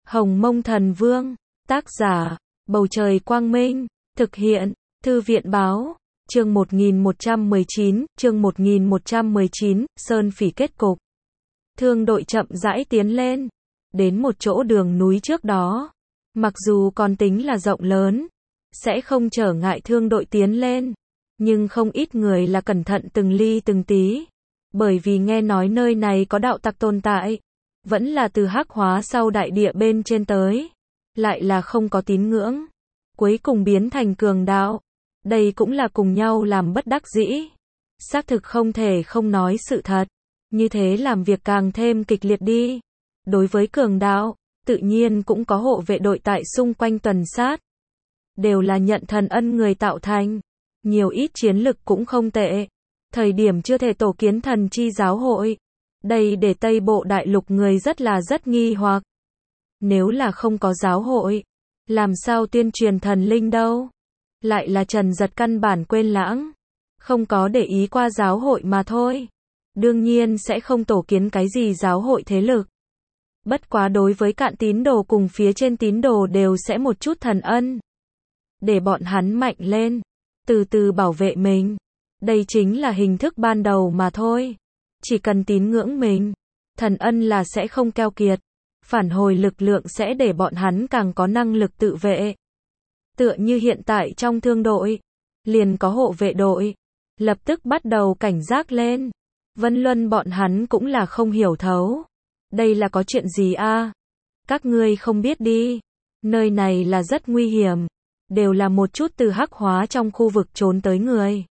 Hồng Mông Thần Vương, tác giả, Bầu Trời Quang Minh, thực hiện, Thư viện Báo, chương 1119, Sơn Phỉ kết cục. Thương đội chậm rãi tiến lên, đến một chỗ đường núi trước đó. Mặc dù còn tính là rộng lớn, sẽ không trở ngại thương đội tiến lên, nhưng không ít người là cẩn thận từng ly từng tí. Bởi vì nghe nói nơi này có đạo tặc tồn tại, vẫn là từ hắc hóa sau đại địa bên trên tới, lại là không có tín ngưỡng, cuối cùng biến thành cường đạo. Đây cũng là cùng nhau làm bất đắc dĩ. Xác thực không thể không nói sự thật, như thế làm việc càng thêm kịch liệt đi. Đối với cường đạo, tự nhiên cũng có hộ vệ đội tại xung quanh tuần sát. Đều là nhận thần ân người tạo thành, nhiều ít chiến lực cũng không tệ. Thời điểm chưa thể tổ kiến thần chi giáo hội, đây để Tây Bộ Đại Lục người rất nghi hoặc. Nếu là không có giáo hội, làm sao tuyên truyền thần linh đâu? Lại là Trần Giật căn bản quên lãng, không có để ý qua giáo hội mà thôi. Đương nhiên sẽ không tổ kiến cái gì giáo hội thế lực. Bất quá đối với cạn tín đồ cùng phía trên tín đồ đều sẽ một chút thần ân, để bọn hắn mạnh lên, từ từ bảo vệ mình. Đây chính là hình thức ban đầu mà thôi. Chỉ cần tín ngưỡng mình, thần ân là sẽ không keo kiệt. Phản hồi lực lượng sẽ để bọn hắn càng có năng lực tự vệ. Tựa như hiện tại trong thương đội, liền có hộ vệ đội, lập tức bắt đầu cảnh giác lên. Vân Luân bọn hắn cũng là không hiểu thấu. Đây là có chuyện gì a? Các ngươi không biết đi. Nơi này là rất nguy hiểm. Đều là một chút từ hắc hóa trong khu vực trốn tới người.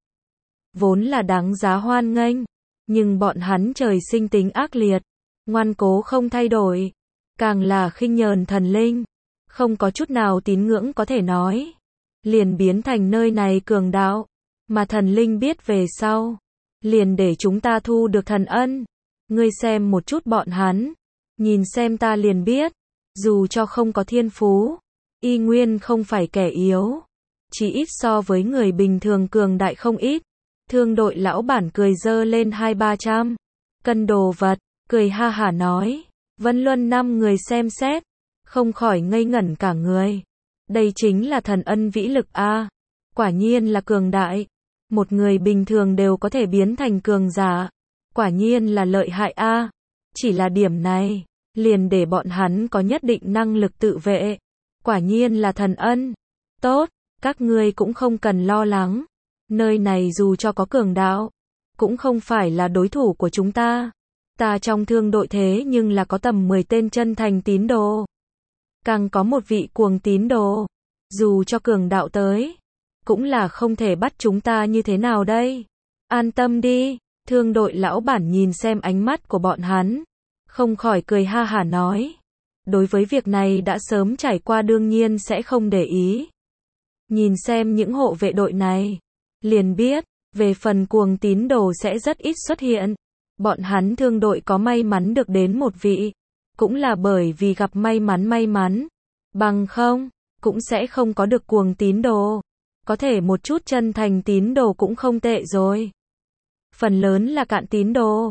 Vốn là đáng giá hoan nghênh. Nhưng bọn hắn trời sinh tính ác liệt. Ngoan cố không thay đổi. Càng là khinh nhờn thần linh. Không có chút nào tín ngưỡng có thể nói. Liền biến thành nơi này cường đạo. Mà thần linh biết về sau. Liền để chúng ta thu được thần ân. Ngươi xem một chút bọn hắn. Nhìn xem ta liền biết. Dù cho không có thiên phú, y nguyên không phải kẻ yếu. Chỉ ít so với người bình thường cường đại không ít. Thương đội lão bản cười dơ lên 200-300 cân đồ vật, cười ha hả nói. Vân Luân 5 người xem xét, không khỏi ngây ngẩn cả người. Đây chính là thần ân vĩ lực a. Quả nhiên là cường đại. Một người bình thường đều có thể biến thành cường giả. Quả nhiên là lợi hại a. Chỉ là điểm này, liền để bọn hắn có nhất định năng lực tự vệ. Quả nhiên là thần ân. Tốt, các ngươi cũng không cần lo lắng. Nơi này dù cho có cường đạo, cũng không phải là đối thủ của chúng ta. Ta trong thương đội thế nhưng là có tầm 10 tên chân thành tín đồ. Càng có một vị cuồng tín đồ. Dù cho cường đạo tới, cũng là không thể bắt chúng ta như thế nào đây. An tâm đi. Thương đội lão bản nhìn xem ánh mắt của bọn hắn, không khỏi cười ha hả nói. Đối với việc này đã sớm trải qua đương nhiên sẽ không để ý. Nhìn xem những hộ vệ đội này, liền biết, về phần cuồng tín đồ sẽ rất ít xuất hiện. Bọn hắn thương đội có may mắn được đến một vị, cũng là bởi vì gặp may mắn. Bằng không, cũng sẽ không có được cuồng tín đồ. Có thể một chút chân thành tín đồ cũng không tệ rồi. Phần lớn là cạn tín đồ.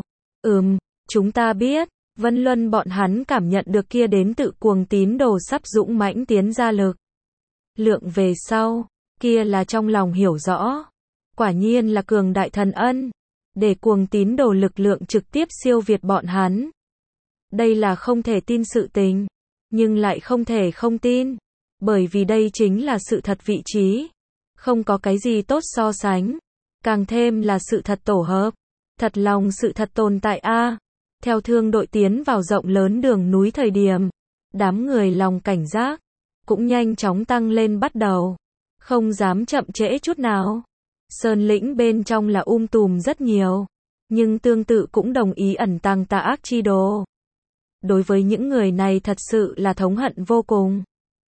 Chúng ta biết. Vân Luân bọn hắn cảm nhận được kia đến tự cuồng tín đồ sắp dũng mãnh tiến ra lực lượng về sau, kia là trong lòng hiểu rõ. Quả nhiên là cường đại thần ân, để cuồng tín đồ lực lượng trực tiếp siêu việt bọn hắn. Đây là không thể tin sự tình, nhưng lại không thể không tin, bởi vì đây chính là sự thật vị trí. Không có cái gì tốt so sánh, càng thêm là sự thật tổ hợp. Thật lòng sự thật tồn tại a. Theo thương đội tiến vào rộng lớn đường núi thời điểm, đám người lòng cảnh giác cũng nhanh chóng tăng lên bắt đầu, không dám chậm trễ chút nào. Sơn lĩnh bên trong là tùm rất nhiều, nhưng tương tự cũng đồng ý ẩn tàng tà ác chi đồ. Đối với những người này thật sự là thống hận vô cùng.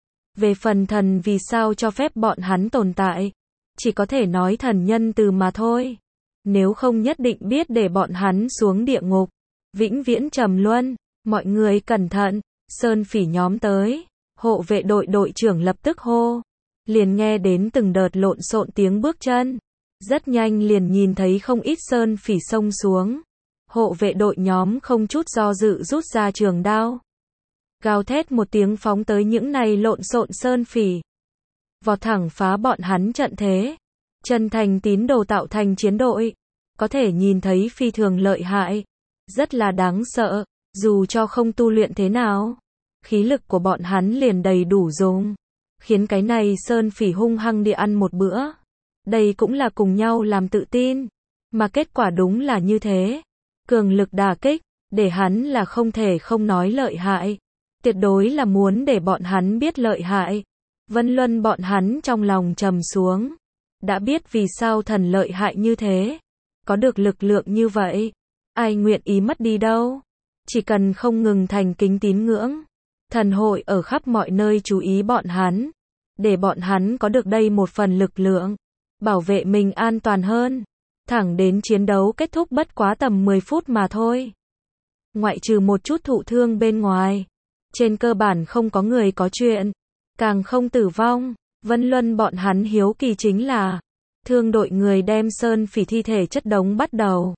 Về phần thần vì sao cho phép bọn hắn tồn tại, chỉ có thể nói thần nhân từ mà thôi. Nếu không nhất định biết để bọn hắn xuống địa ngục, vĩnh viễn trầm luân. Mọi người cẩn thận, Sơn Phỉ nhóm tới. Hộ vệ đội đội trưởng lập tức hô. Liền nghe đến từng đợt lộn xộn tiếng bước chân. Rất nhanh liền nhìn thấy không ít Sơn Phỉ xông xuống. Hộ vệ đội nhóm không chút do dự rút ra trường đao. gào thét một tiếng phóng tới những này lộn xộn sơn phỉ. Vọt thẳng phá bọn hắn trận thế. Chân thành tín đồ tạo thành chiến đội. Có thể nhìn thấy phi thường lợi hại. Rất là đáng sợ, dù cho không tu luyện thế nào. Khí lực của bọn hắn liền đầy đủ dùng. Khiến cái này sơn phỉ hung hăng đi ăn một bữa. Đây cũng là cùng nhau làm tự tin. Mà kết quả đúng là như thế. Cường lực đả kích, để hắn là không thể không nói lợi hại. Tuyệt đối là muốn để bọn hắn biết lợi hại. Vân Luân bọn hắn trong lòng trầm xuống. Đã biết vì sao thần lợi hại như thế. Có được lực lượng như vậy. Ai nguyện ý mất đi đâu. Chỉ cần không ngừng thành kính tín ngưỡng. Thần hội ở khắp mọi nơi chú ý bọn hắn. Để bọn hắn có được đây một phần lực lượng. Bảo vệ mình an toàn hơn. Thẳng đến chiến đấu kết thúc bất quá tầm 10 phút mà thôi. Ngoại trừ một chút thụ thương bên ngoài. Trên cơ bản không có người có chuyện. Càng không tử vong. Vân Luân bọn hắn hiếu kỳ chính là. Thương đội người đem sơn phỉ thi thể chất đống bắt đầu.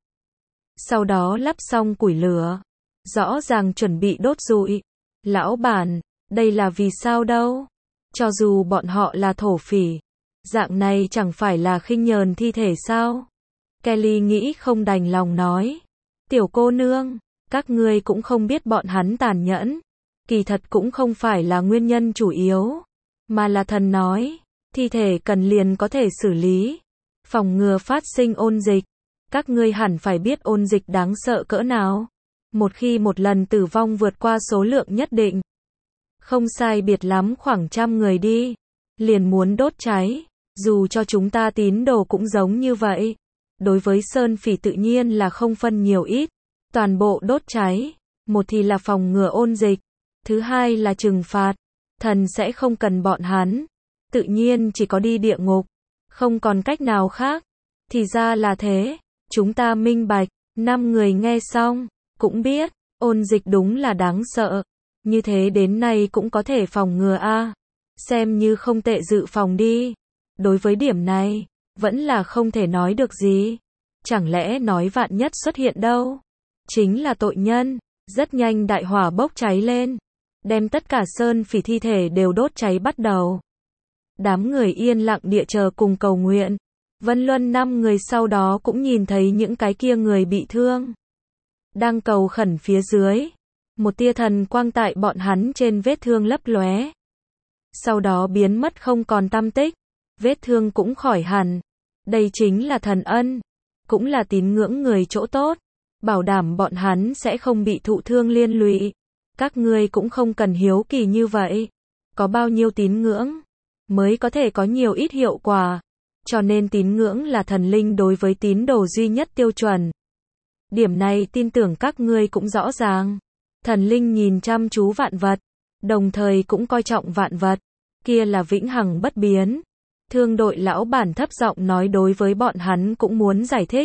Sau đó lắp xong củi lửa. Rõ ràng chuẩn bị đốt rụi. Lão bản, đây là vì sao đâu? Cho dù bọn họ là thổ phỉ. Dạng này chẳng phải là khinh nhờn thi thể sao? Kelly nghĩ không đành lòng nói. Tiểu cô nương, các ngươi cũng không biết bọn hắn tàn nhẫn. Kỳ thật cũng không phải là nguyên nhân chủ yếu. Mà là thần nói. Thi thể cần liền có thể xử lý. Phòng ngừa phát sinh ôn dịch. Các ngươi hẳn phải biết ôn dịch đáng sợ cỡ nào. Một khi một lần tử vong vượt qua số lượng nhất định. Không sai biệt lắm khoảng 100 người đi. Liền muốn đốt cháy. Dù cho chúng ta tín đồ cũng giống như vậy. Đối với sơn phỉ tự nhiên là không phân nhiều ít. Toàn bộ đốt cháy. Một thì là phòng ngừa ôn dịch. Thứ hai là trừng phạt. Thần sẽ không cần bọn hắn. Tự nhiên chỉ có đi địa ngục. Không còn cách nào khác. Thì ra là thế. Chúng ta minh bạch. 5 người nghe xong. Cũng biết. Ôn dịch đúng là đáng sợ. Như thế đến nay cũng có thể phòng ngừa a. Xem như không tệ dự phòng đi. Đối với điểm này. Vẫn là không thể nói được gì. Chẳng lẽ nói vạn nhất xuất hiện đâu. Chính là tội nhân. Rất nhanh đại hỏa bốc cháy lên. Đem tất cả sơn phỉ thi thể đều đốt cháy bắt đầu. Đám người yên lặng địa chờ cùng cầu nguyện. Vân Luân 5 người sau đó cũng nhìn thấy những cái kia người bị thương. Đang cầu khẩn phía dưới. Một tia thần quang tại bọn hắn trên vết thương lấp lóe. Sau đó biến mất không còn tăm tích. Vết thương cũng khỏi hẳn. Đây chính là thần ân. Cũng là tín ngưỡng người chỗ tốt. Bảo đảm bọn hắn sẽ không bị thụ thương liên lụy. Các ngươi cũng không cần hiếu kỳ như vậy. Có bao nhiêu tín ngưỡng mới có thể có nhiều ít hiệu quả. Cho nên tín ngưỡng là thần linh đối với tín đồ duy nhất tiêu chuẩn. Điểm này tin tưởng các ngươi cũng rõ ràng. Thần linh nhìn chăm chú vạn vật. Đồng thời cũng coi trọng vạn vật. Kia là vĩnh hằng bất biến. Thương đội lão bản thấp giọng nói đối với bọn hắn cũng muốn giải thích.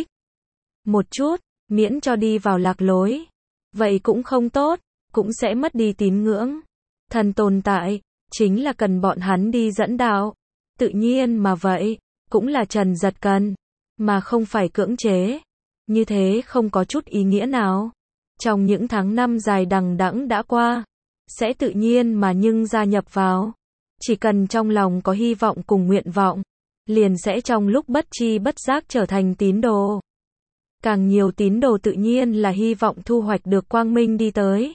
Một chút, miễn cho đi vào lạc lối. Vậy cũng không tốt, cũng sẽ mất đi tín ngưỡng. Thần tồn tại, chính là cần bọn hắn đi dẫn đạo. Tự nhiên mà vậy, cũng là Trần Giật cần, mà không phải cưỡng chế. Như thế không có chút ý nghĩa nào. Trong những tháng năm dài đằng đẵng đã qua, sẽ tự nhiên mà nhưng gia nhập vào. Chỉ cần trong lòng có hy vọng cùng nguyện vọng, liền sẽ trong lúc bất chi bất giác trở thành tín đồ. Càng nhiều tín đồ tự nhiên là hy vọng thu hoạch được quang minh đi tới.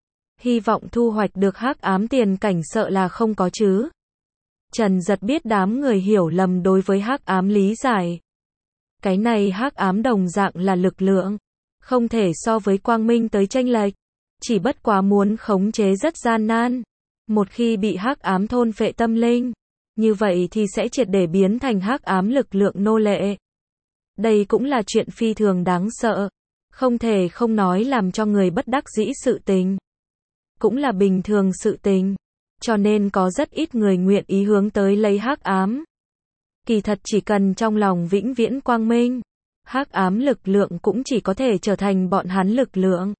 Hy vọng thu hoạch được hắc ám tiền cảnh sợ là không có chứ. Trần Giật biết đám người hiểu lầm đối với hắc ám lý giải. Cái này hắc ám đồng dạng là lực lượng, không thể so với quang minh tới chênh lệch, chỉ bất quá muốn khống chế rất gian nan. Một khi bị hắc ám thôn phệ tâm linh, như vậy thì sẽ triệt để biến thành hắc ám lực lượng nô lệ. Đây cũng là chuyện phi thường đáng sợ, không thể không nói làm cho người bất đắc dĩ sự tình. Cũng là bình thường sự tình, cho nên có rất ít người nguyện ý hướng tới lấy hắc ám. Kỳ thật chỉ cần trong lòng vĩnh viễn quang minh, hắc ám lực lượng cũng chỉ có thể trở thành bọn hắn lực lượng,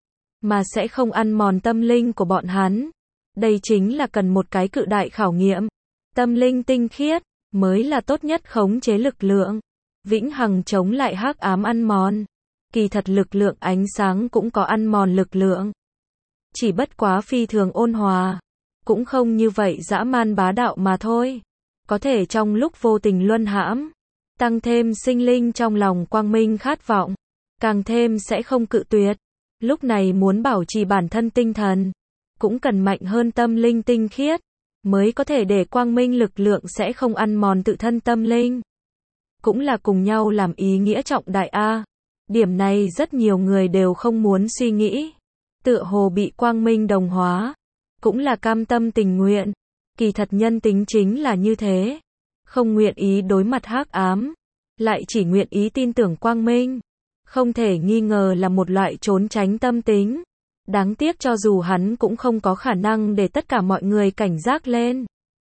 mà sẽ không ăn mòn tâm linh của bọn hắn. Đây chính là cần một cái cự đại khảo nghiệm. Tâm linh tinh khiết mới là tốt nhất khống chế lực lượng, vĩnh hằng chống lại hắc ám ăn mòn. Kỳ thật lực lượng ánh sáng cũng có ăn mòn lực lượng. chỉ bất quá phi thường ôn hòa, cũng không như vậy dã man bá đạo mà thôi. Có thể trong lúc vô tình luân hãm, tăng thêm sinh linh trong lòng quang minh khát vọng, càng thêm sẽ không cự tuyệt. Lúc này muốn bảo trì bản thân tinh thần, cũng cần mạnh hơn tâm linh tinh khiết, mới có thể để quang minh lực lượng sẽ không ăn mòn tự thân tâm linh. Cũng là cùng nhau làm ý nghĩa trọng đại a. Điểm này rất nhiều người đều không muốn suy nghĩ. Tựa hồ bị quang minh đồng hóa, cũng là cam tâm tình nguyện. Kỳ thật nhân tính chính là như thế, không nguyện ý đối mặt hắc ám, lại chỉ nguyện ý tin tưởng quang minh. Không thể nghi ngờ là một loại trốn tránh tâm tính. Đáng tiếc cho dù hắn cũng không có khả năng để tất cả mọi người cảnh giác lên.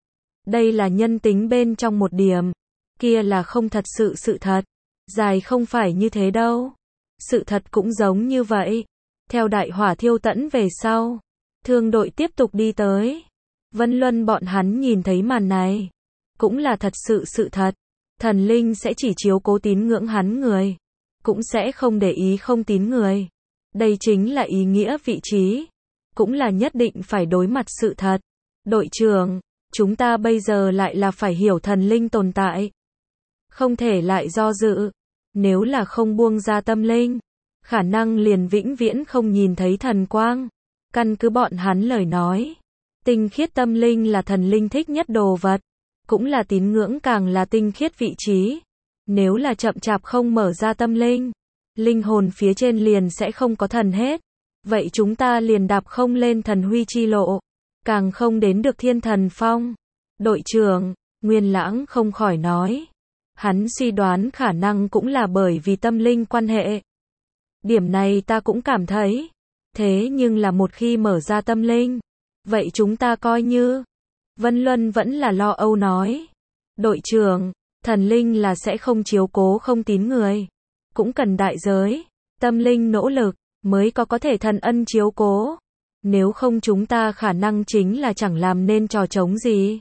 Đây là nhân tính bên trong một điểm, kia là không thật sự sự thật. Dài không phải như thế đâu. Sự thật cũng giống như vậy. Theo đại hỏa thiêu tẫn về sau, thương đội tiếp tục đi tới. Vân Luân bọn hắn nhìn thấy màn này, cũng là thật sự sự thật. Thần linh sẽ chỉ chiếu cố tín ngưỡng hắn người, cũng sẽ không để ý không tín người. Đây chính là ý nghĩa vị trí, cũng là nhất định phải đối mặt sự thật. Đội trưởng, chúng ta bây giờ lại là phải hiểu thần linh tồn tại. Không thể lại do dự. Nếu là không buông ra tâm linh, khả năng liền vĩnh viễn không nhìn thấy thần quang. Căn cứ bọn hắn lời nói, tinh khiết tâm linh là thần linh thích nhất đồ vật, cũng là tín ngưỡng càng là tinh khiết vị trí. Nếu là chậm chạp không mở ra tâm linh, linh hồn phía trên liền sẽ không có thần hết. Vậy chúng ta liền đạp không lên thần huy chi lộ, càng không đến được thiên thần phong. Đội trưởng, Nguyên Lãng không khỏi nói. Hắn suy đoán khả năng cũng là bởi vì tâm linh quan hệ. Điểm này ta cũng cảm thấy. Thế nhưng là một khi mở ra tâm linh, vậy chúng ta coi như. Vân Luân vẫn là lo âu nói. Đội trưởng, thần linh là sẽ không chiếu cố không tín người. Cũng cần đại giới, tâm linh nỗ lực, mới có thể thần ân chiếu cố. Nếu không chúng ta khả năng chính là chẳng làm nên trò trống gì.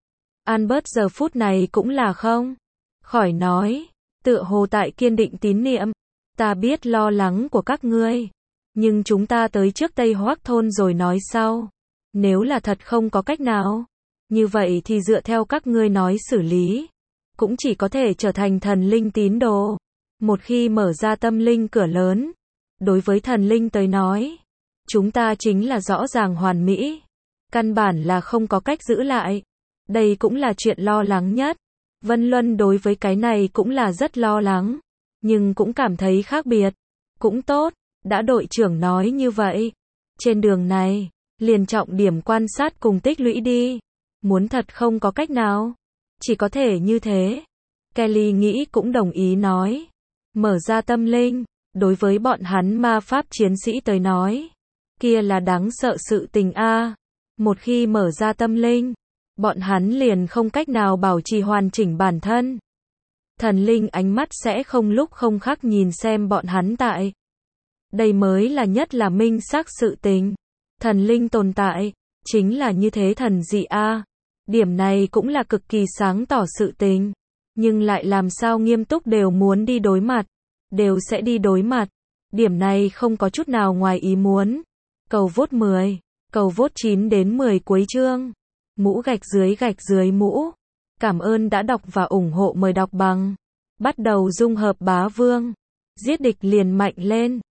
Albert giờ phút này cũng là không khỏi nói, tựa hồ tại kiên định tín niệm. Ta biết lo lắng của các ngươi, nhưng chúng ta tới trước Tây Hoắc thôn rồi nói sau. Nếu là thật không có cách nào, như vậy thì dựa theo các ngươi nói xử lý, cũng chỉ có thể trở thành thần linh tín đồ. Một khi mở ra tâm linh cửa lớn, đối với thần linh tới nói, chúng ta chính là rõ ràng hoàn mỹ, căn bản là không có cách giữ lại. Đây cũng là chuyện lo lắng nhất. Vân Luân đối với cái này cũng là rất lo lắng, nhưng cũng cảm thấy khác biệt. Cũng tốt, đã đội trưởng nói như vậy. Trên đường này, liền trọng điểm quan sát cùng tích lũy đi. Muốn thật không có cách nào, chỉ có thể như thế. Kelly nghĩ cũng đồng ý nói. Mở ra tâm linh, đối với bọn hắn ma pháp chiến sĩ tới nói, kia là đáng sợ sự tình a. Một khi mở ra tâm linh, bọn hắn liền không cách nào bảo trì hoàn chỉnh bản thân. Thần linh ánh mắt sẽ không lúc không khắc nhìn xem bọn hắn tại. Đây mới là nhất là minh xác sự tình. Thần linh tồn tại, chính là như thế thần dị a. Điểm này cũng là cực kỳ sáng tỏ sự tình. Nhưng lại làm sao nghiêm túc đều muốn đi đối mặt. Đều sẽ đi đối mặt. Điểm này không có chút nào ngoài ý muốn. Cầu vote 10, cầu vote 9 đến 10 cuối chương. Mũ gạch dưới mũ. Cảm ơn đã đọc và ủng hộ, mời đọc bằng. Bắt đầu dung hợp bá vương. Giết địch liền mạnh lên.